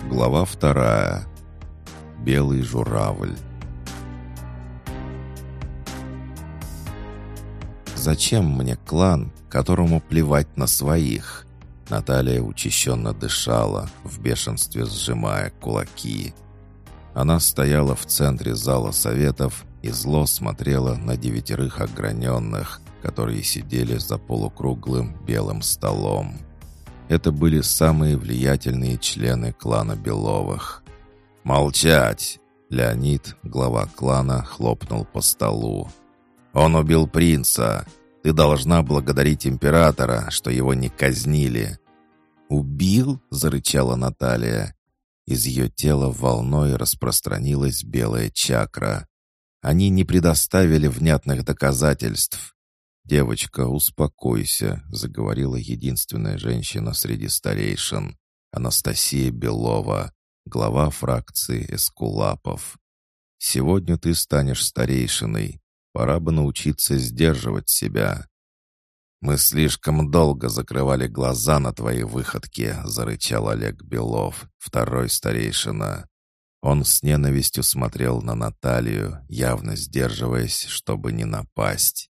Глава 2. Белый журавль. Зачем мне клан, которому плевать на своих? Наталья учащенно дышала, в бешенстве сжимая кулаки. Она стояла в центре зала советов и зло смотрела на 9 ограненных, которые сидели за полукруглым белым столом. Это были самые влиятельные члены клана Беловых. «Молчать!» — Леонид, глава клана, хлопнул по столу. «Он убил принца! Ты должна благодарить императора, что его не казнили!» «Убил?» — зарычала Наталья. Из ее тела волной распространилась белая чакра. Они не предоставили внятных доказательств. «Девочка, успокойся», — заговорила единственная женщина среди старейшин, Анастасия Белова, глава фракции эскулапов. «Сегодня ты станешь старейшиной. Пора бы научиться сдерживать себя». «Мы слишком долго закрывали глаза на твои выходки», — зарычал Олег Белов, второй старейшина. Он с ненавистью смотрел на Наталью, явно сдерживаясь, чтобы не напасть.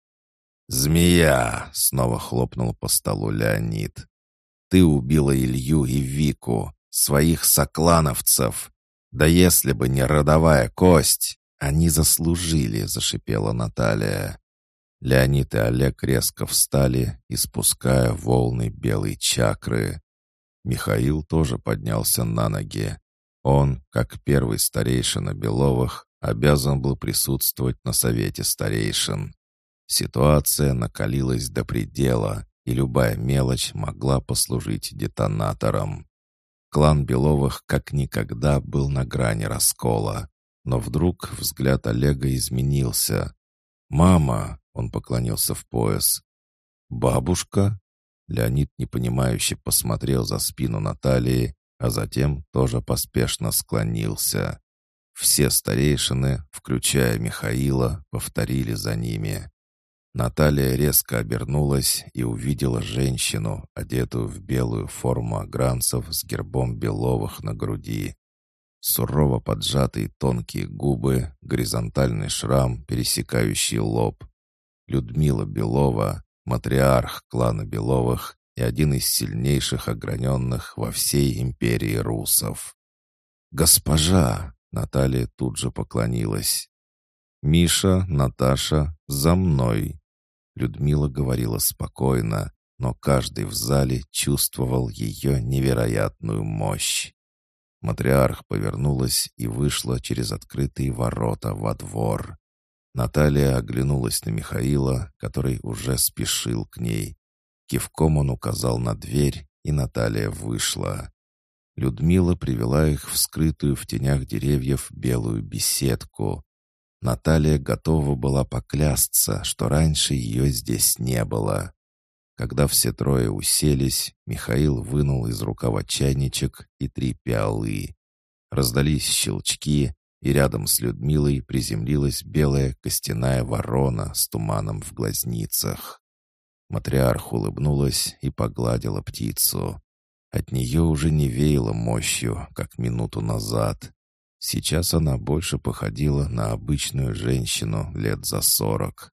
«Змея!» — снова хлопнул по столу Леонид. «Ты убила Илью и Вику, своих соклановцев. Да если бы не родовая кость, они заслужили!» — зашипела Наталья. Леонид и Олег резко встали, испуская волны белой чакры. Михаил тоже поднялся на ноги. Он, как первый старейшина Беловых, обязан был присутствовать на совете старейшин. Ситуация накалилась до предела, и любая мелочь могла послужить детонатором. Клан Беловых как никогда был на грани раскола. Но вдруг взгляд Олега изменился. «Мама!» — он поклонился в пояс. «Бабушка?» Леонид непонимающе посмотрел за спину Натальи, а затем тоже поспешно склонился. Все старейшины, включая Михаила, повторили за ними. Наталья резко обернулась и увидела женщину, одетую в белую форму агранцев с гербом Беловых на груди. Сурово поджатые тонкие губы, горизонтальный шрам, пересекающий лоб. Людмила Белова, матриарх клана Беловых и один из сильнейших ограненных во всей империи русов. «Госпожа!» — Наталья тут же поклонилась. «Миша, Наташа, за мной!» Людмила говорила спокойно, но каждый в зале чувствовал ее невероятную мощь. Матриарх повернулась и вышла через открытые ворота во двор. Наталья оглянулась на Михаила, который уже спешил к ней. Кивком он указал на дверь, и Наталья вышла. Людмила привела их в скрытую в тенях деревьев белую беседку. Наталья готова была поклясться, что раньше ее здесь не было. Когда все трое уселись, Михаил вынул из рукава чайничек и 3 пиалы. Раздались щелчки, и рядом с Людмилой приземлилась белая костяная ворона с туманом в глазницах. Матриарх улыбнулась и погладила птицу. От нее уже не веяло мощью, как минуту назад. Сейчас она больше походила на обычную женщину лет за 40.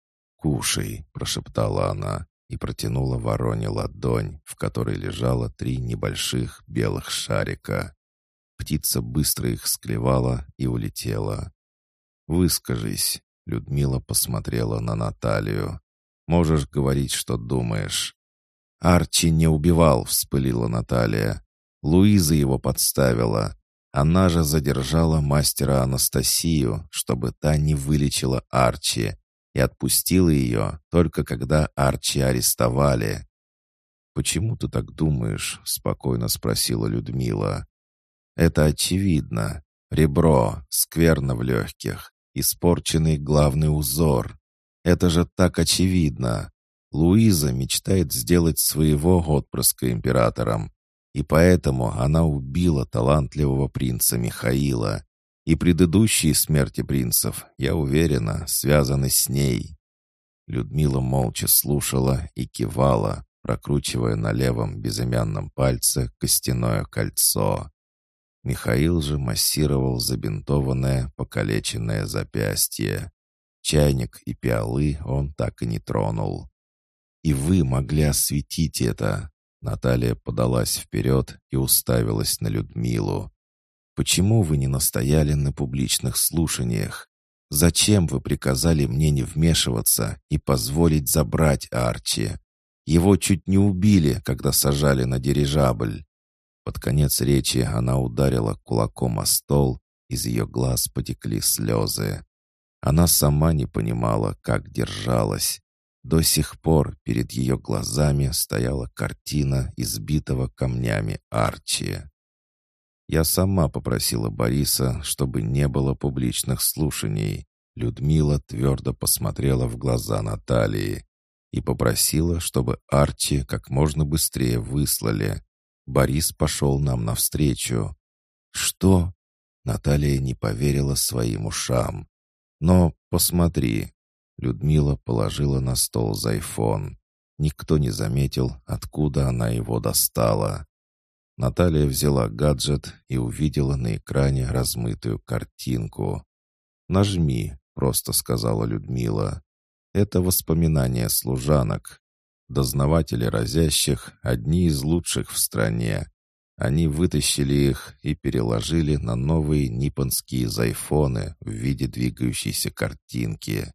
«Кушай», — прошептала она и протянула вороне ладонь, в которой лежало 3 небольших белых шарика. Птица быстро их склевала и улетела. «Выскажись», — Людмила посмотрела на Наталью. «Можешь говорить, что думаешь». «Арчи не убивал», — вспылила Наталья. «Луиза его подставила. Она же задержала мастера Анастасию, чтобы та не вылечила Арчи, и отпустила ее только когда Арчи арестовали». «Почему ты так думаешь?» — спокойно спросила Людмила. «Это очевидно. Ребро, скверно в легких, испорченный главный узор. Это же так очевидно. Луиза мечтает сделать своего отпрыска императором, и поэтому она убила талантливого принца Михаила. И предыдущие смерти принцев, я уверена, связаны с ней». Людмила молча слушала и кивала, прокручивая на левом безымянном пальце костяное кольцо. Михаил же массировал забинтованное, покалеченное запястье. Чайник и пиалы он так и не тронул. «И вы могли осветить это!» Наталья подалась вперед и уставилась на Людмилу. «Почему вы не настояли на публичных слушаниях? Зачем вы приказали мне не вмешиваться и позволить забрать Арчи? Его чуть не убили, когда сажали на дирижабль». Под конец речи она ударила кулаком о стол, из ее глаз потекли слезы. Она сама не понимала, как держалась. До сих пор перед ее глазами стояла картина избитого камнями Арчи. «Я сама попросила Бориса, чтобы не было публичных слушаний». Людмила твердо посмотрела в глаза Натальи и попросила, чтобы Арчи как можно быстрее выслали. Борис пошел нам навстречу. «Что?» Наталья не поверила своим ушам. «Но посмотри». Людмила положила на стол зайфон. Никто не заметил, откуда она его достала. Наталья взяла гаджет и увидела на экране размытую картинку. «Нажми», — просто сказала Людмила. «Это воспоминания служанок. Дознаватели разящих — одни из лучших в стране. Они вытащили их и переложили на новые ниппонские зайфоны в виде двигающейся картинки».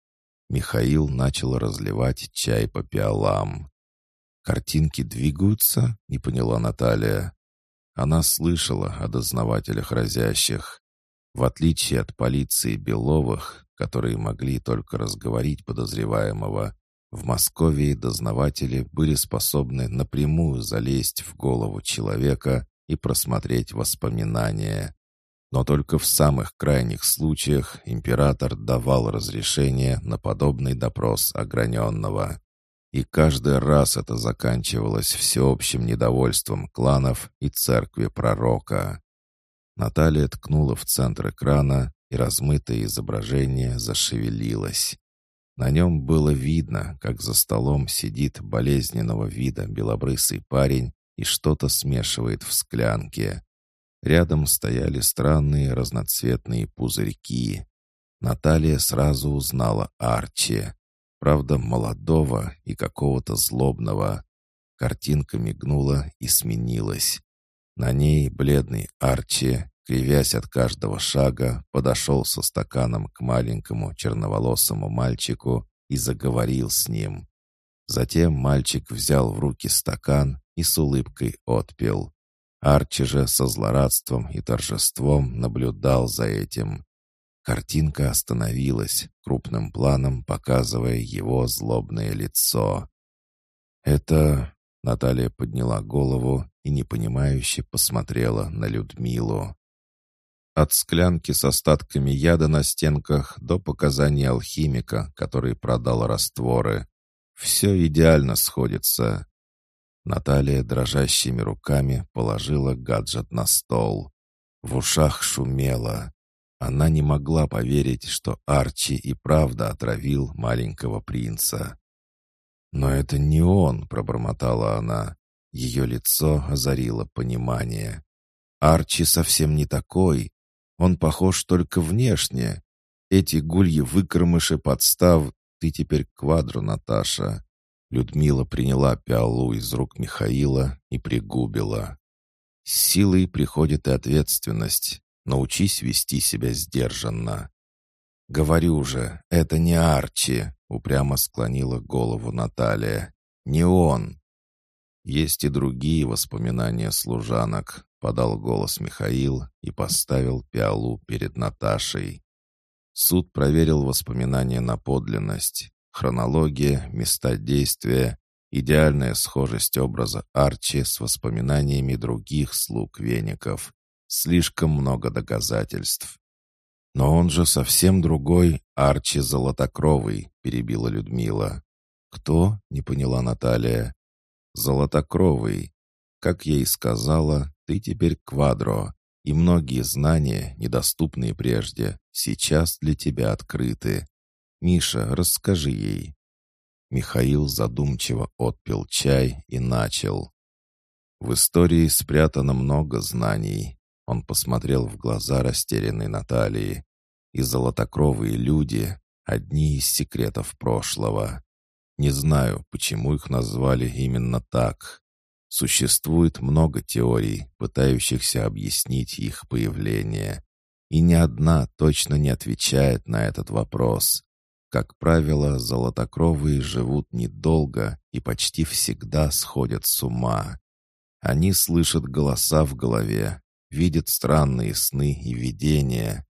Михаил начал разливать чай по пиалам. «Картинки двигаются?» — не поняла Наталья. Она слышала о дознавателях разящих. В отличие от полиции Беловых, которые могли только разговорить подозреваемого, в Москве дознаватели были способны напрямую залезть в голову человека и просмотреть воспоминания. Но только в самых крайних случаях император давал разрешение на подобный допрос ограненного. И каждый раз это заканчивалось всеобщим недовольством кланов и церкви пророка. Наталья ткнула в центр экрана, и размытое изображение зашевелилось. На нем было видно, как за столом сидит болезненного вида белобрысый парень и что-то смешивает в склянке. Рядом стояли странные разноцветные пузырьки. Наталья сразу узнала Арчи. Правда, молодого и какого-то злобного. Картинка мигнула и сменилась. На ней бледный Арчи, кривясь от каждого шага, подошел со стаканом к маленькому черноволосому мальчику и заговорил с ним. Затем мальчик взял в руки стакан и с улыбкой отпил. Арчи же со злорадством и торжеством наблюдал за этим. Картинка остановилась, крупным планом показывая его злобное лицо. «Это...» — Наталья подняла голову и непонимающе посмотрела на Людмилу. От склянки с остатками яда на стенках до показаний алхимика, который продал растворы. Все идеально сходится. Наталья дрожащими руками положила гаджет на стол. В ушах шумело. Она не могла поверить, что Арчи и правда отравил маленького принца. «Но это не он», — пробормотала она. Ее лицо озарило понимание. «Арчи совсем не такой. Он похож только внешне. Эти гульи-выкормыши подстав... Ты теперь квадро, Наташа». Людмила приняла пиалу из рук Михаила и пригубила. «С силой приходит и ответственность. Научись вести себя сдержанно». «Говорю же, это не Арчи», — упрямо склонила голову Наталья. «Не он». «Есть и другие воспоминания служанок», — подал голос Михаил и поставил пиалу перед Наташей. Суд проверил воспоминания на подлинность. Хронология, места действия, идеальная схожесть образа Арчи с воспоминаниями других слуг веников. Слишком много доказательств. «Но он же совсем другой Арчи Золотокровый», — перебила Людмила. «Кто?» — не поняла Наталья. «Золотокровый. Как я и сказала, ты теперь квадро, и многие знания, недоступные прежде, сейчас для тебя открыты. Миша, расскажи ей». Михаил задумчиво отпил чай и начал. «В истории спрятано много знаний. Он посмотрел в глаза растерянной Натальи. «И золотокровые люди — одни из секретов прошлого. Не знаю, почему их назвали именно так. Существует много теорий, пытающихся объяснить их появление. И ни одна точно не отвечает на этот вопрос. Как правило, золотокровые живут недолго и почти всегда сходят с ума. Они слышат голоса в голове, видят странные сны и видения».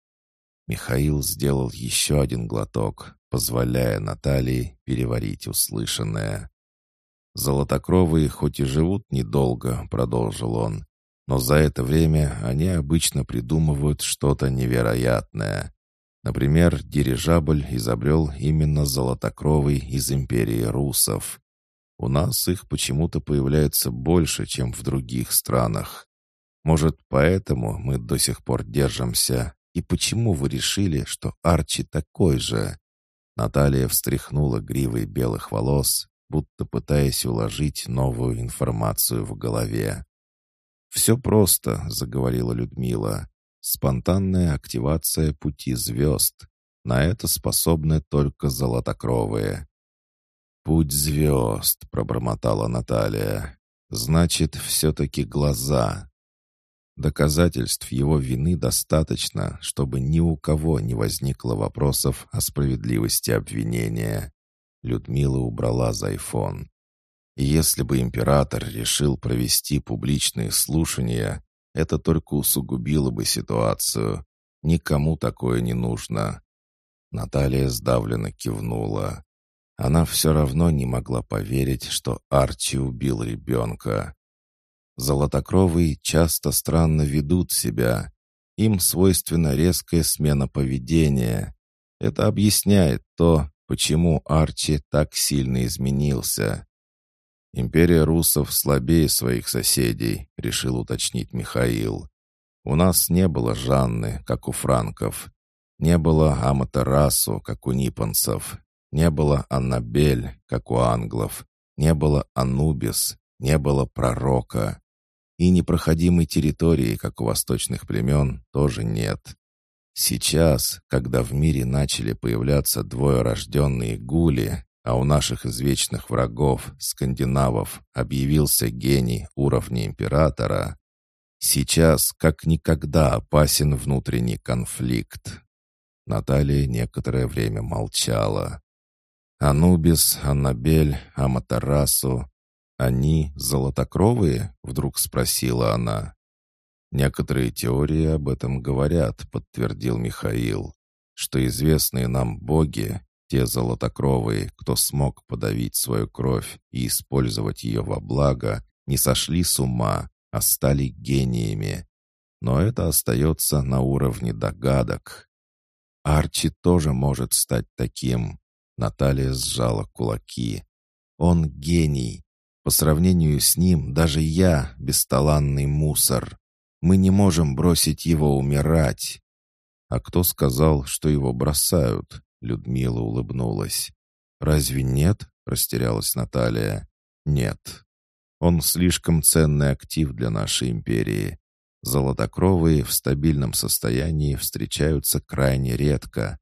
Михаил сделал еще один глоток, позволяя Наталье переварить услышанное. «Золотокровые хоть и живут недолго», — продолжил он, «но за это время они обычно придумывают что-то невероятное. Например, дирижабль изобрел именно Золотокровый из империи русов. У нас их почему-то появляется больше, чем в других странах. Может, поэтому мы до сих пор держимся? И почему вы решили, что Арчи такой же?» Наталья встряхнула гривой белых волос, будто пытаясь уложить новую информацию в голове. «Все просто», — заговорила Людмила. «Спонтанная активация пути звезд. На это способны только золотокровые». «Путь звезд», — пробормотала Наталья. «Значит, все-таки глаза». Доказательств его вины достаточно, чтобы ни у кого не возникло вопросов о справедливости обвинения. Людмила убрала зайфон. И если бы император решил провести публичные слушания, это только усугубило бы ситуацию. Никому такое не нужно. Наталья сдавленно кивнула. Она все равно не могла поверить, что Арчи убил ребенка. Золотокровые часто странно ведут себя. Им свойственна резкая смена поведения. Это объясняет то, почему Арчи так сильно изменился. «Империя русов слабее своих соседей», — решил уточнить Михаил. «У нас не было Жанны, как у франков. Не было Аматерасу, как у ниппонцев. Не было Аннабель, как у англов. Не было Анубис, не было пророка. И непроходимой территории, как у восточных племен, тоже нет. Сейчас, когда в мире начали появляться двоерожденные гули, а у наших извечных врагов, скандинавов, объявился гений уровня императора, сейчас как никогда опасен внутренний конфликт». Наталья некоторое время молчала. «Анубис, Аннабель, Аматерасу — они золотокровые?» — вдруг спросила она. «Некоторые теории об этом говорят», — подтвердил Михаил, «что известные нам боги, те золотокровые, кто смог подавить свою кровь и использовать ее во благо, не сошли с ума, а стали гениями. Но это остается на уровне догадок. Арчи тоже может стать таким». Наталья сжала кулаки. «Он гений. По сравнению с ним даже я — бесталанный мусор. Мы не можем бросить его умирать». «А кто сказал, что его бросают?» Людмила улыбнулась. «Разве нет?» — растерялась Наталья. «Нет. Он слишком ценный актив для нашей империи. Золотокровые в стабильном состоянии встречаются крайне редко,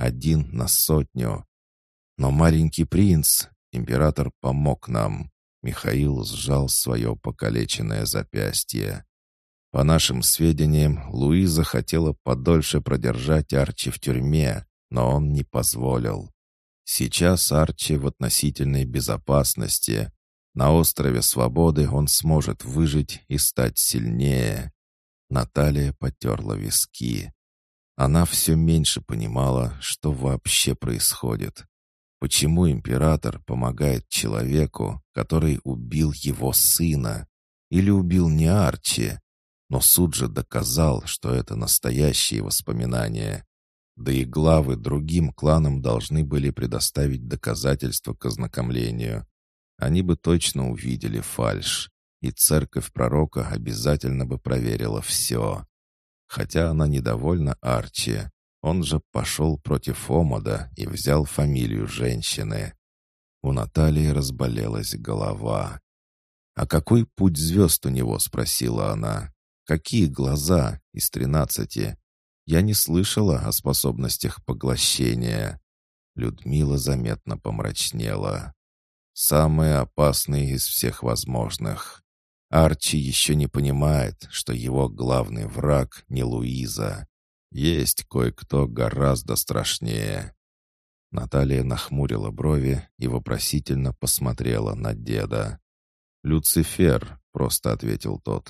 1 на 100. Но маленький принц, император помог нам». Михаил сжал свое покалеченное запястье. «По нашим сведениям, Луиза хотела подольше продержать Арчи в тюрьме, но он не позволил. Сейчас Арчи в относительной безопасности. На острове Свободы он сможет выжить и стать сильнее». Наталья потерла виски. Она все меньше понимала, что вообще происходит. Почему император помогает человеку, который убил его сына? Или убил не Арчи? Но суд же доказал, что это настоящие воспоминания. Да и главы другим кланам должны были предоставить доказательства к ознакомлению. Они бы точно увидели фальшь, и церковь пророка обязательно бы проверила все. Хотя она недовольна Арчи. Он же пошел против Омода и взял фамилию женщины. У Натальи разболелась голова. «А какой путь звезд у него?» — спросила она. Какие глаза из 13? Я не слышала о способностях поглощения. Людмила заметно помрачнела. Самые опасные из всех возможных. Арчи еще не понимает, что его главный враг не Луиза. Есть кое-кто гораздо страшнее. Наталья нахмурила брови и вопросительно посмотрела на деда. «Люцифер», — просто ответил тот.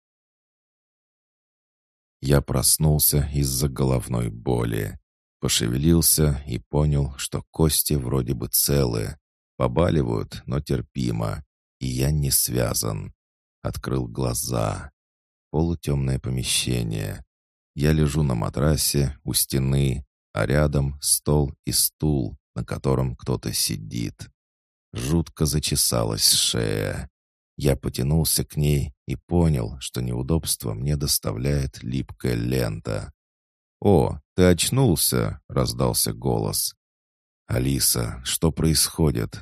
Я проснулся из-за головной боли. Пошевелился и понял, что кости вроде бы целы. Побаливают, но терпимо. И я не связан. Открыл глаза. Полутемное помещение. Я лежу на матрасе у стены, а рядом стол и стул, на котором кто-то сидит. Жутко зачесалась шея. Я потянулся к ней и понял, что неудобство мне доставляет липкая лента. «О, ты очнулся!» — раздался голос. «Алиса, что происходит?»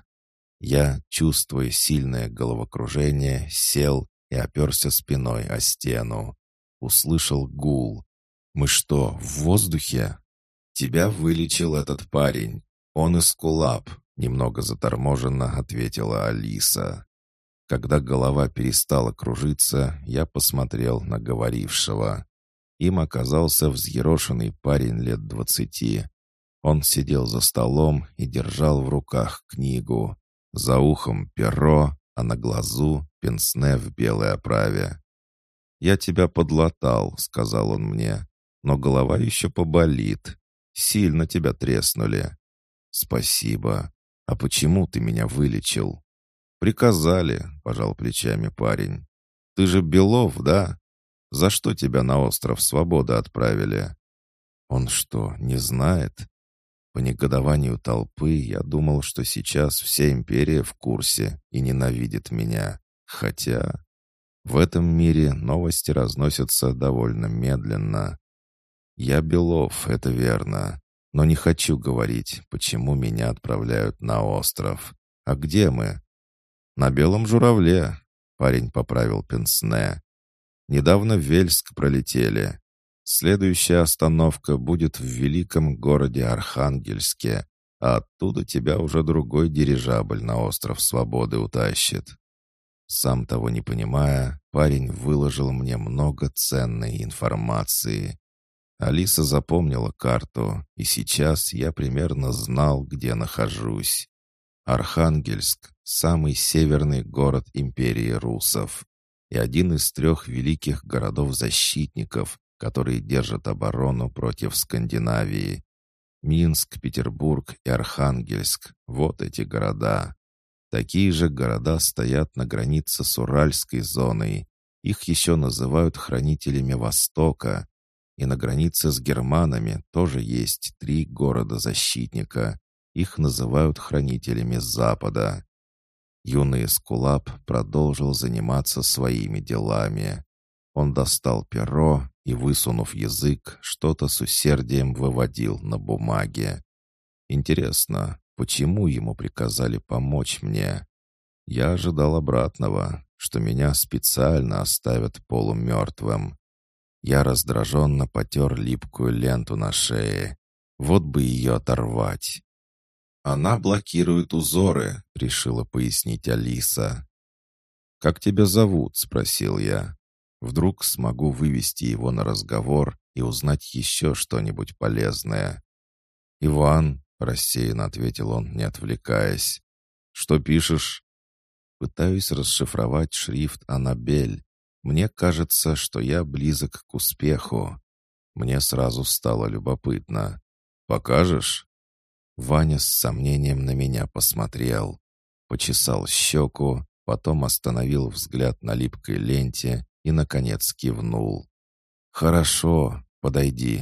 Я, чувствуя сильное головокружение, сел и оперся спиной о стену. Услышал гул. «Мы что, в воздухе?» «Тебя вылечил этот парень. Он эскулап», — немного заторможенно ответила Алиса. Когда голова перестала кружиться, я посмотрел на говорившего. Им оказался взъерошенный парень лет 20. Он сидел за столом и держал в руках книгу. За ухом перо, а на глазу пенсне в белой оправе. «Я тебя подлатал», — сказал он мне, — «но голова еще поболит. Сильно тебя треснули». «Спасибо. А почему ты меня вылечил?» «Приказали», — пожал плечами парень. «Ты же Белов, да? За что тебя на остров Свободы отправили?» «Он что, не знает?» По негодованию толпы я думал, что сейчас вся империя в курсе и ненавидит меня. Хотя в этом мире новости разносятся довольно медленно. Я Белов, это верно, но не хочу говорить, почему меня отправляют на остров. А где мы? На Белом журавле, парень поправил пенсне. Недавно в Вельск пролетели. Следующая остановка будет в великом городе Архангельске, а оттуда тебя уже другой дирижабль на остров Свободы утащит. Сам того не понимая, парень выложил мне много ценной информации. Алиса запомнила карту, и сейчас я примерно знал, где нахожусь. Архангельск — самый северный город империи русов и один из 3 великих городов-защитников, которые держат оборону против Скандинавии. Минск, Петербург и Архангельск — вот эти города. Такие же города стоят на границе с Уральской зоной. Их еще называют хранителями Востока. И на границе с германами тоже есть 3 города-защитника. Их называют хранителями Запада. Юный эскулап продолжил заниматься своими делами. Он достал перо и, высунув язык, что-то с усердием выводил на бумаге. Интересно, почему ему приказали помочь мне? Я ожидал обратного, что меня специально оставят полумертвым. Я раздраженно потер липкую ленту на шее. Вот бы ее оторвать. «Она блокирует узоры», — решила пояснить Алиса. «Как тебя зовут?» — спросил я. Вдруг смогу вывести его на разговор и узнать еще что-нибудь полезное. «Иван», — рассеянно ответил он, не отвлекаясь. «Что пишешь?» «Пытаюсь расшифровать шрифт Аннабель. Мне кажется, что я близок к успеху». Мне сразу стало любопытно. «Покажешь?» Ваня с сомнением на меня посмотрел. Почесал щеку, потом остановил взгляд на липкой ленте и, наконец, кивнул. «Хорошо, подойди».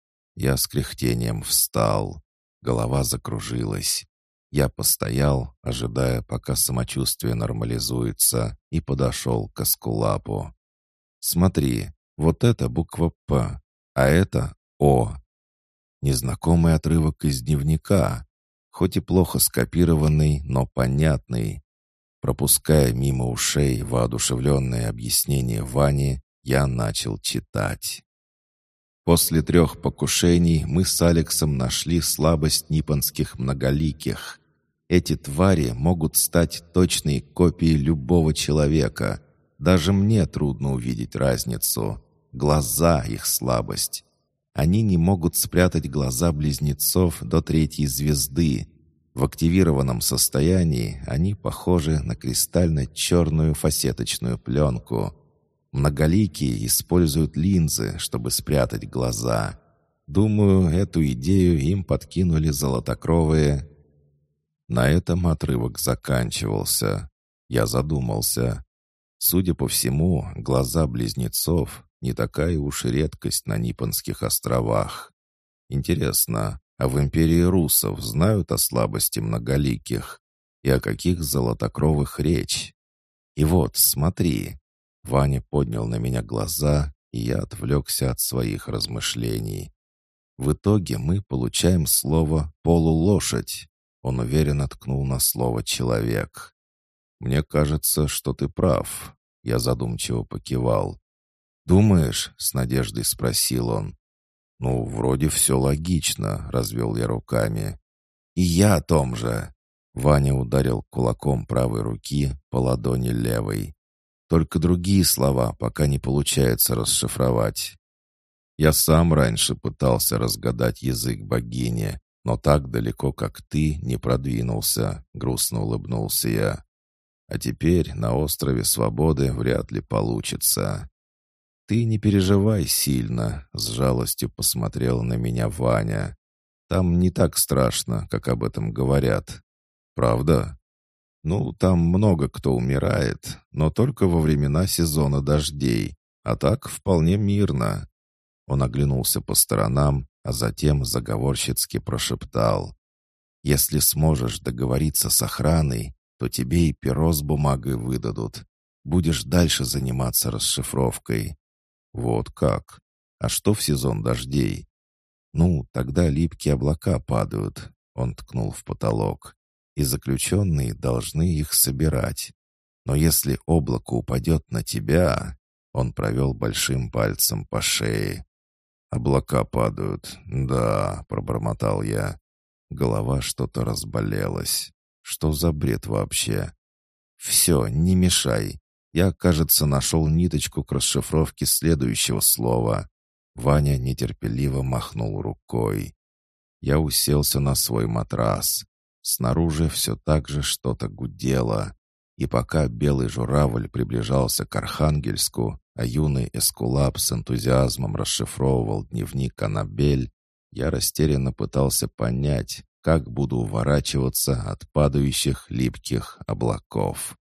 Я с кряхтением встал. Голова закружилась. Я постоял, ожидая, пока самочувствие нормализуется, и подошел к эскулапу. «Смотри, вот это буква «П», а это «О». Незнакомый отрывок из дневника, хоть и плохо скопированный, но понятный. Пропуская мимо ушей воодушевленное объяснение Вани, Я начал читать. После 3 покушений мы с Алексом нашли слабость ниппонских многоликих. Эти твари могут стать точной копией любого человека. Даже мне трудно увидеть разницу. Глаза — их слабость. Они не могут спрятать глаза близнецов до 3-й звезды. В активированном состоянии они похожи на кристально-черную фасеточную пленку. Многоликие используют линзы, чтобы спрятать глаза. Думаю, эту идею им подкинули золотокровые. На этом отрывок заканчивался. Я задумался. Судя по всему, глаза близнецов — не такая уж и редкость на Ниппонских островах. Интересно, а в империи русов знают о слабости многоликих? И о каких золотокровых речь? И вот, смотри. Ваня поднял на меня глаза, и я отвлекся от своих размышлений. В итоге мы получаем слово «полулошадь». Он уверенно ткнул на слово «человек». «Мне кажется, что ты прав». Я задумчиво покивал. «Думаешь?» — с надеждой спросил он. «Ну, вроде все логично», — развел я руками. «И я о том же». Ваня ударил кулаком правой руки по ладони левой. Только другие слова пока не получается расшифровать. Я сам раньше пытался разгадать язык богини, но так далеко, как ты, не продвинулся, грустно улыбнулся я. А теперь на острове Свободы вряд ли получится. Ты не переживай сильно, с жалостью посмотрел на меня Ваня. Там не так страшно, как об этом говорят. Правда? Ну, там много кто умирает, но только во времена сезона дождей, а так вполне мирно. Он оглянулся по сторонам, а затем заговорщицки прошептал. «Если сможешь договориться с охраной, то тебе и перо с бумагой выдадут. Будешь дальше заниматься расшифровкой». «Вот как? А что в сезон дождей?» «Ну, тогда липкие облака падают», — он ткнул в потолок. «И заключенные должны их собирать. Но если облако упадет на тебя...» Он провел большим пальцем по шее. «Облака падают. Да», — пробормотал я. Голова что-то разболелась. Что за бред вообще? «Все, не мешай. Я, кажется, нашел ниточку к расшифровке следующего слова». Ваня нетерпеливо махнул рукой. Я уселся на свой матрас. Снаружи все так же что-то гудело. И пока белый журавль приближался к Архангельску, а юный эскулап с энтузиазмом расшифровывал дневник Аннабель, я растерянно пытался понять, как буду уворачиваться от падающих липких облаков.